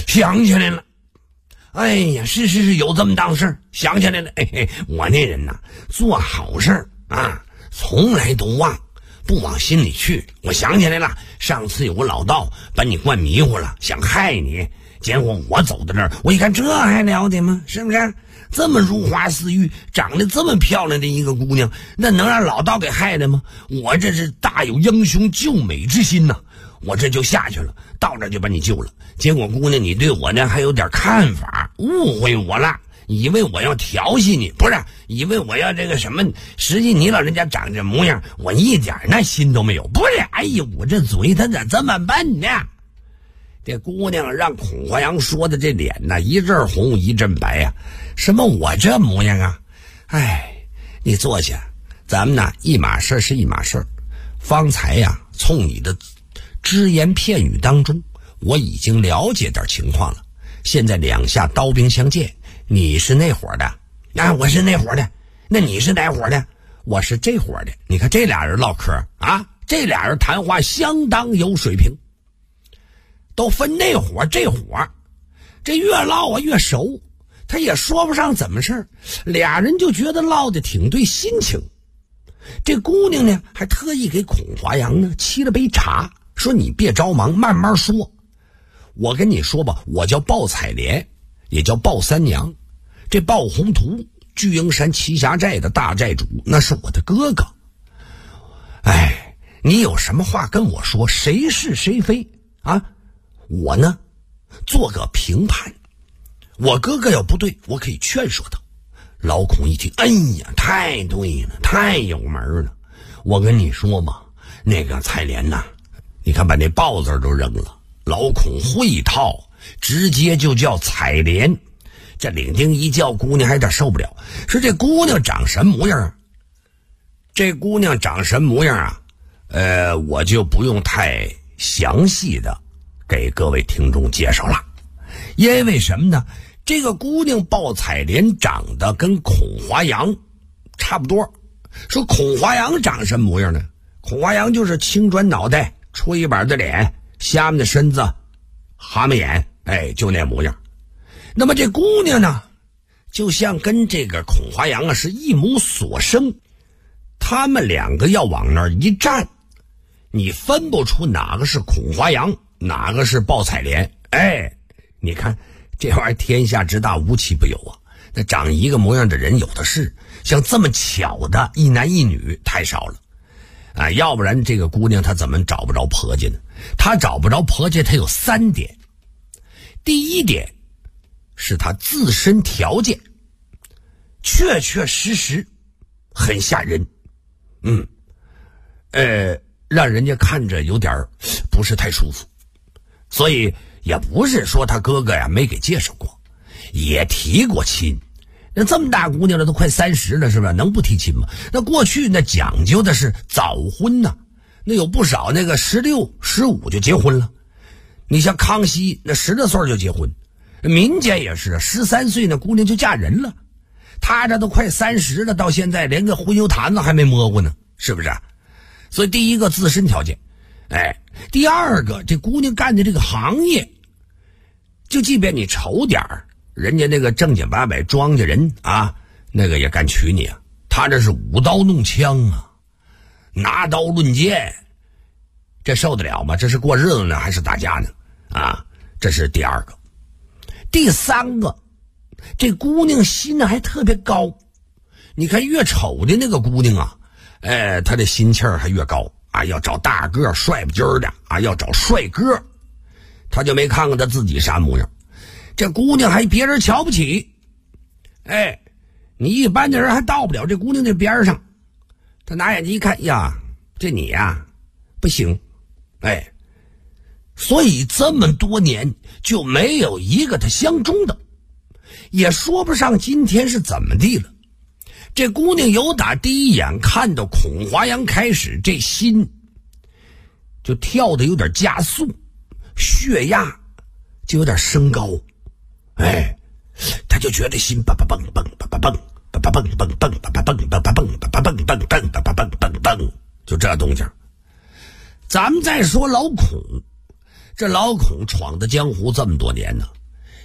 想起来了。哎呀，是有这么档事儿，想起来了。我那人呐，做好事儿啊，从来都忘，不往心里去。我想起来了，上次有个老道把你灌迷糊了，想害你，结果我走到这儿，我一看这还了得吗？是不是？这么如花似玉，长得这么漂亮的一个姑娘，那能让老道给害的吗？我这是大有英雄救美之心呐！我这就下去了，到这就把你救了。结果姑娘你对我呢还有点看法，误会我了，以为我要调戏你，不是，以为我要这个什么，实际你老人家长这模样，我一点那心都没有。不是，哎呀，我这嘴他咋这么笨呢？这姑娘让孔华阳说的这脸呐，一阵红一阵白呀。什么我这模样啊？哎，你坐下，咱们呢一码事是一码事。方才呀，从你的只言片语当中，我已经了解点情况了。现在两下刀兵相见，你是那伙的，啊，我是那伙的，那你是哪伙的？我是这伙的。你看这俩人唠嗑啊，这俩人谈话相当有水平，都分那伙这伙，这越唠啊越熟，他也说不上怎么事儿，俩人就觉得唠得挺对心情。这姑娘呢，还特意给孔华阳呢沏了杯茶，说你别着忙，慢慢说。我跟你说吧，我叫鲍采莲，也叫鲍三娘。这鲍宏图，巨鹰山栖霞寨的大寨主，那是我的哥哥。哎，你有什么话跟我说，谁是谁非啊？我呢，做个评判。我哥哥要不对，我可以劝说他。老孔一听，哎呀，太对了，太有门了。我跟你说嘛，那个采莲呐，你看把那豹字都扔了。老孔会套，直接就叫采莲。这领丁一叫，姑娘还有点受不了，说这姑娘长什么模样啊？这姑娘长什么模样啊？我就不用太详细的给各位听众介绍了，因为什么呢？这个姑娘鲍采莲长得跟孔华阳差不多。说孔华阳长什么模样呢？孔华阳就是青砖脑袋，吹板的脸，下面的身子，蛤蟆眼，哎，就那模样。那么这姑娘呢，就像跟这个孔华阳啊是一母所生，他们两个要往那儿一站，你分不出哪个是孔华阳，哪个是鲍采莲。哎，你看这玩意儿天下之大无奇不有啊，那长一个模样的人有的是，像这么巧的一男一女太少了啊！要不然这个姑娘她怎么找不着婆家呢？她找不着婆家，她有3点。第一点是她自身条件确确实实很吓人，让人家看着有点不是太舒服。所以也不是说他哥哥呀没给介绍过，也提过亲。那这么大姑娘了，都快30了，是吧？能不提亲吗？那过去那讲究的是早婚呢，那有不少那个16、15就结婚了。你像康熙那10多岁就结婚，民间也是13岁那姑娘就嫁人了。他这都快30了，到现在连个婚油坛子还没摸过呢，是不是？所以第一个自身条件，第二个这姑娘干的这个行业，就即便你瞅点儿，人家那个正经八百庄稼人啊，那个也敢娶你啊。他这是舞刀弄枪啊，拿刀论剑，这受得了吗？这是过日子呢还是打架呢？啊，这是第二个。第三个，这姑娘心还特别高。你看越丑的那个姑娘啊，她的心气儿还越高啊，要找大个帅不劲儿的啊，要找帅哥。她就没看看她自己啥模样。这姑娘还别人瞧不起，你一般的人还到不了这姑娘那边上。她拿眼睛一看呀，这你呀不行，所以这么多年就没有一个她相中的，也说不上今天是怎么地了。这姑娘由打第一眼看到孔华阳开始，这心就跳得有点加速，血压就有点升高，她就觉得心蹦蹦蹦蹦蹦蹦蹦蹦蹦蹦蹦蹦蹦蹦蹦蹦蹦蹦蹦，就这动静。咱们再说老孔，这老孔闯的江湖这么多年呢，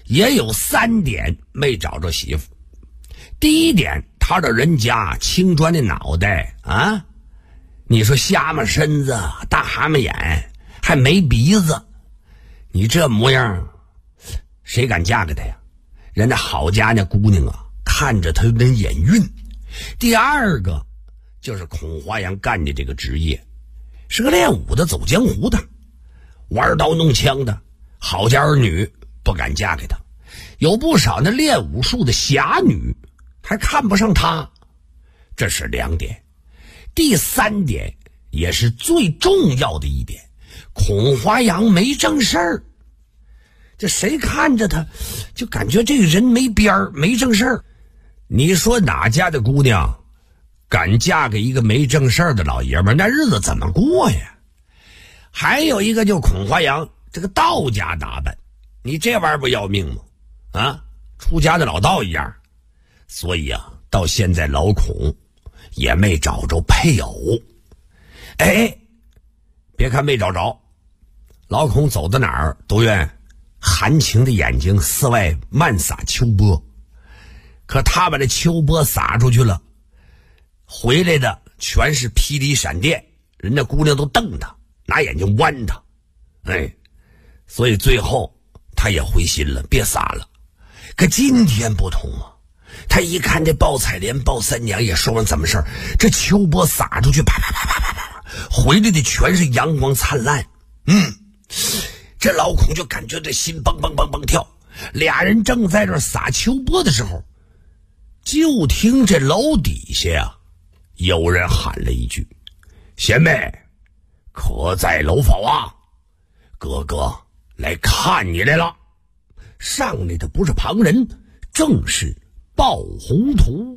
也有3点没找着媳妇。第一点，他的人家青砖的脑袋啊，你说瞎嘛身子，大蛤蟆眼，还没鼻子，你这模样谁敢嫁给他呀？人家郝家那姑娘啊，看着他有点眼晕。第二个就是孔华阳干的这个职业是个练武的，走江湖的，玩刀弄枪的，郝家儿女不敢嫁给他，有不少那练武术的侠女还看不上他。这是2点。第3点也是最重要的一点，孔华阳没正事儿。这谁看着他就感觉这个人没边儿，没正事儿。你说哪家的姑娘敢嫁给一个没正事儿的老爷们儿，那日子怎么过呀？还有一个就孔华阳这个道家打扮，你这玩意儿不要命吗？啊，出家的老道一样。所以啊，到现在老孔也没找着配偶。哎，别看没找着，老孔走到哪儿都愿含情的眼睛四外漫洒秋波，可他把这秋波洒出去了，回来的全是霹雳闪电，人家姑娘都瞪他，拿眼睛剜他。所以最后他也灰心了，别撒了。可今天不同啊，他一看这鲍彩莲鲍三娘也说完怎么事儿，这秋波洒出去，啪啪啪啪啪啪，回来的全是阳光灿烂。这老孔就感觉这心蹦蹦蹦蹦跳。俩人正在这撒秋波的时候，就听这楼底下呀，有人喊了一句：“贤妹，可在楼房啊？哥哥来看你来了。”上来的不是旁人，正是鲍宏图。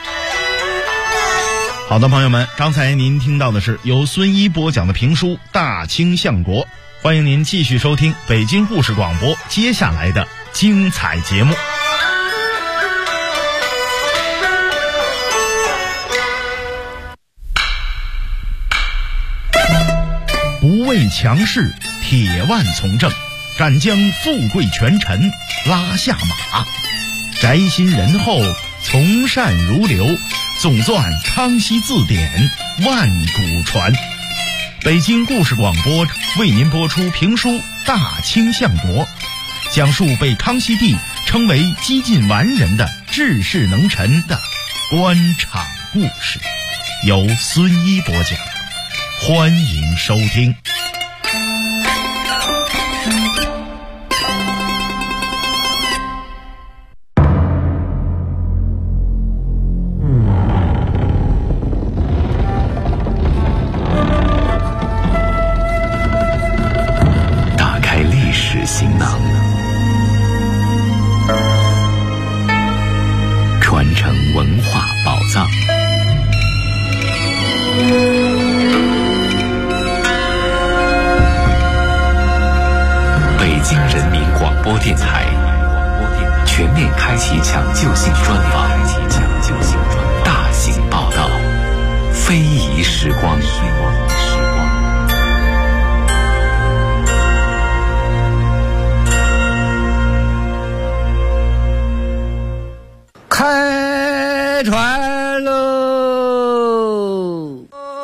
好的，朋友们，刚才您听到的是由孙一播讲的评书《大清相国》，欢迎您继续收听北京故事广播接下来的精彩节目。不畏强势，铁腕从政，敢将富贵权臣拉下马，宅心仁厚，从善如流，总纂康熙字典，万古传。北京故事广播为您播出评书《大清相国》，讲述被康熙帝称为几近完人的治世能臣的官场故事，由孙一播讲，欢迎收听。 行囊，传承文化宝藏。北京人民广播电台全面开启抢救性专访，大型报道，非遗时光。 开船喽！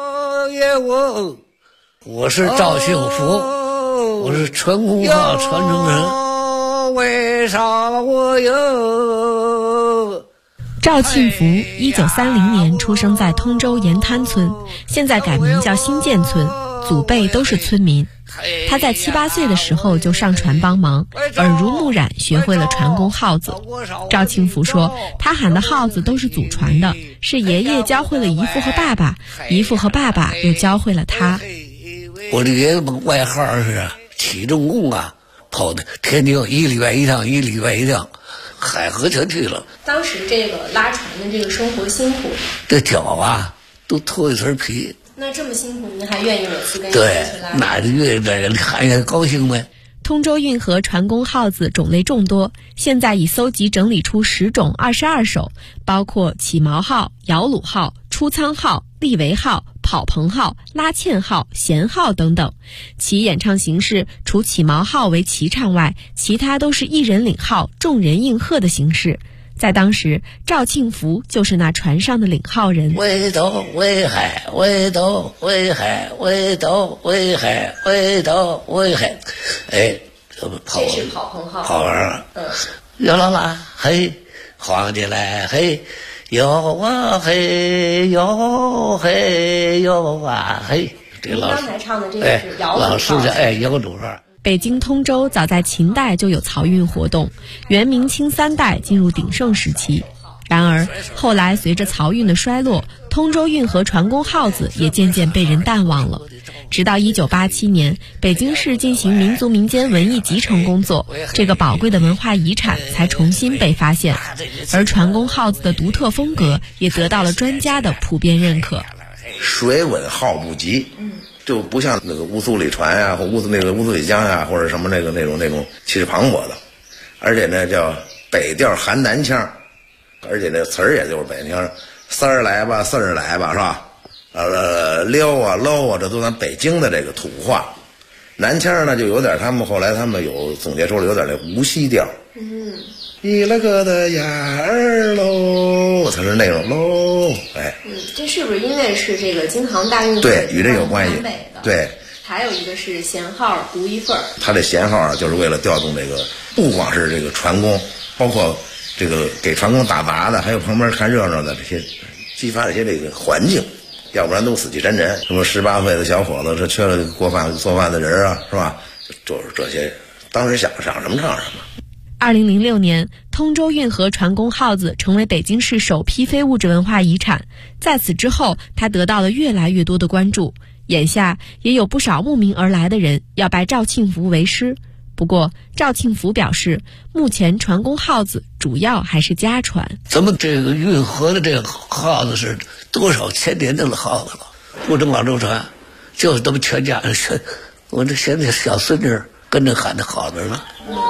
我是赵幸福，我是传功号传承人。为啥我有？ 赵庆福1930年出生在通州盐滩村，现在改名叫新建村，祖辈都是村民。他在7、8岁的时候就上船帮忙，耳濡目染学会了传功号子。赵庆福说，他喊的号子都是祖传的，是爷爷教会了姨父和爸爸，姨父和爸爸又教会了他。 我的爷爷外号是起重工啊，跑的天津1礼拜1趟，1礼拜1趟，海河全去了。 当时这个拉船的这个生活辛苦， 这脚啊都脱一层皮。 那这么辛苦，您还愿意每次跟对，那就愿意在这里看见高兴呗。 通州运河传功号子种类众多，现在已搜集整理出10种22首，包括起锚号、摇橹号、出舱号、立桅号、 郝鹏号、拉纤号、弦号等等。其演唱形式除起毛号为齐唱外，其他都是一人领号，众人应和的形式。在当时，赵庆福就是那船上的领号人。 围斗围海，围斗围海，围斗围海，围斗围海。哎，这是郝鹏号。 跑完了。哟啦啦嘿，皇帝来嘿，哟啊嘿，哟嘿哟啊嘿。这您刚才唱的这个是摇老师的摇橹号。 北京通州早在秦代就有漕运活动，元明清3代进入鼎盛时期。然而后来随着漕运的衰落，通州运河船工号子也渐渐被人淡忘了。直到1987年，北京市进行民族民间文艺集成工作，这个宝贵的文化遗产才重新被发现，而船工号子的独特风格也得到了专家的普遍认可。 水稳号不急，就不像那个乌苏里船呀，或乌苏里江呀，或者什么那种气势磅礴的，而且呢叫北调含南腔，而且那词儿也就是北腔，三儿来吧，四儿来吧，是吧？溜啊搂啊，这都咱北京的这个土话。南腔呢就有点，后来他们有总结说了，有点那无锡调。一了个的眼儿喽，它是那种喽， 这是不是因为是这个京杭大运河？ 对，与这有关系。对， 还有一个是弦号独一份儿。 它这弦号啊，就是为了调动这个，不光是这个船工，包括这个给船工打杂的，还有旁边看热闹的这些，激发这些这个环境，要不然都死气沉沉。什么18岁的小伙子，这缺了做饭的人啊，是吧？就是这些，当时想什么唱什么。 2006年，通州运河船工号子成为北京市首批非物质文化遗产。在此之后，它得到了越来越多的关注。眼下也有不少慕名而来的人要拜赵庆福为师。不过，赵庆福表示，目前船工号子主要还是家传。 咱们这个运河的这个号子是多少千年的号子了，不止往州船，就是咱们全家人，我这现在小孙女跟着喊的号子了。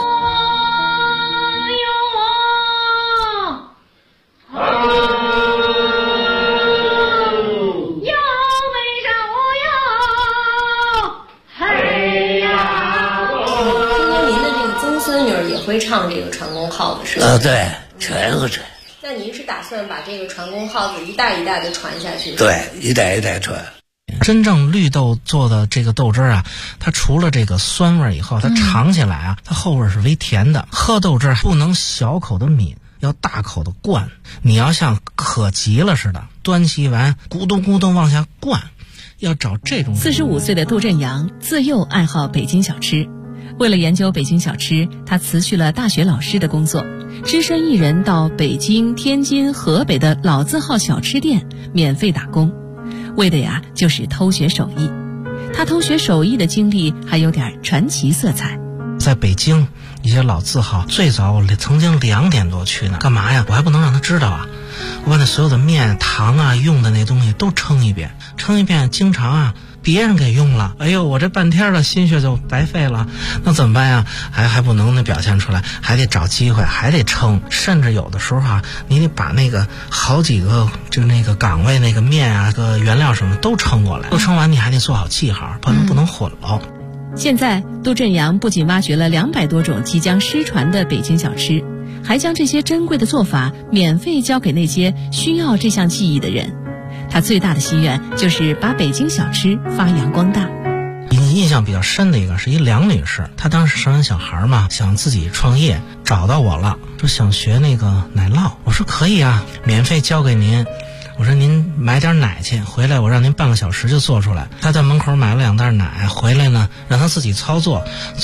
会唱这个船工号子是吧？ 对，全会这。 那您是打算把这个船工号子一代一代的传下去？ 对，一代一代传。 真正绿豆做的这个豆汁啊，它除了这个酸味以后，它尝起来啊，它后味是微甜的。喝豆汁不能小口的抿，要大口的灌。你要像渴急了似的，端起完咕咚咕咚往下灌，要找这种。 45岁的杜振阳自幼爱好北京小吃。为了研究北京小吃，他辞去了大学老师的工作，只身一人到北京、天津、河北的老字号小吃店免费打工，为的呀就是偷学手艺。他偷学手艺的经历还有点传奇色彩。 在北京一些老字号，最早我曾经2点多去呢，干嘛呀？我还不能让他知道啊！我把那所有的面、糖啊、用的那东西都称一遍，经常啊别人给用了，哎呦，我这半天的心血就白费了，那怎么办呀？还不能那表现出来，还得找机会，还得称，甚至有的时候啊，你得把那个好几个就那个岗位那个面啊、个原料什么都称过来，都称完你还得做好记号，不能混了。 现在杜振阳不仅挖掘了200多种即将失传的北京小吃，还将这些珍贵的做法免费教给那些需要这项技艺的人。他最大的心愿就是把北京小吃发扬光大。 印象比较深的一个是一梁女士，她当时生完小孩嘛，想自己创业，找到我了，说想学那个奶酪。我说可以啊，免费教给您。我说您买点奶去，回来我让您半个小时就做出来。她在门口买了2袋奶，回来呢让她自己操作。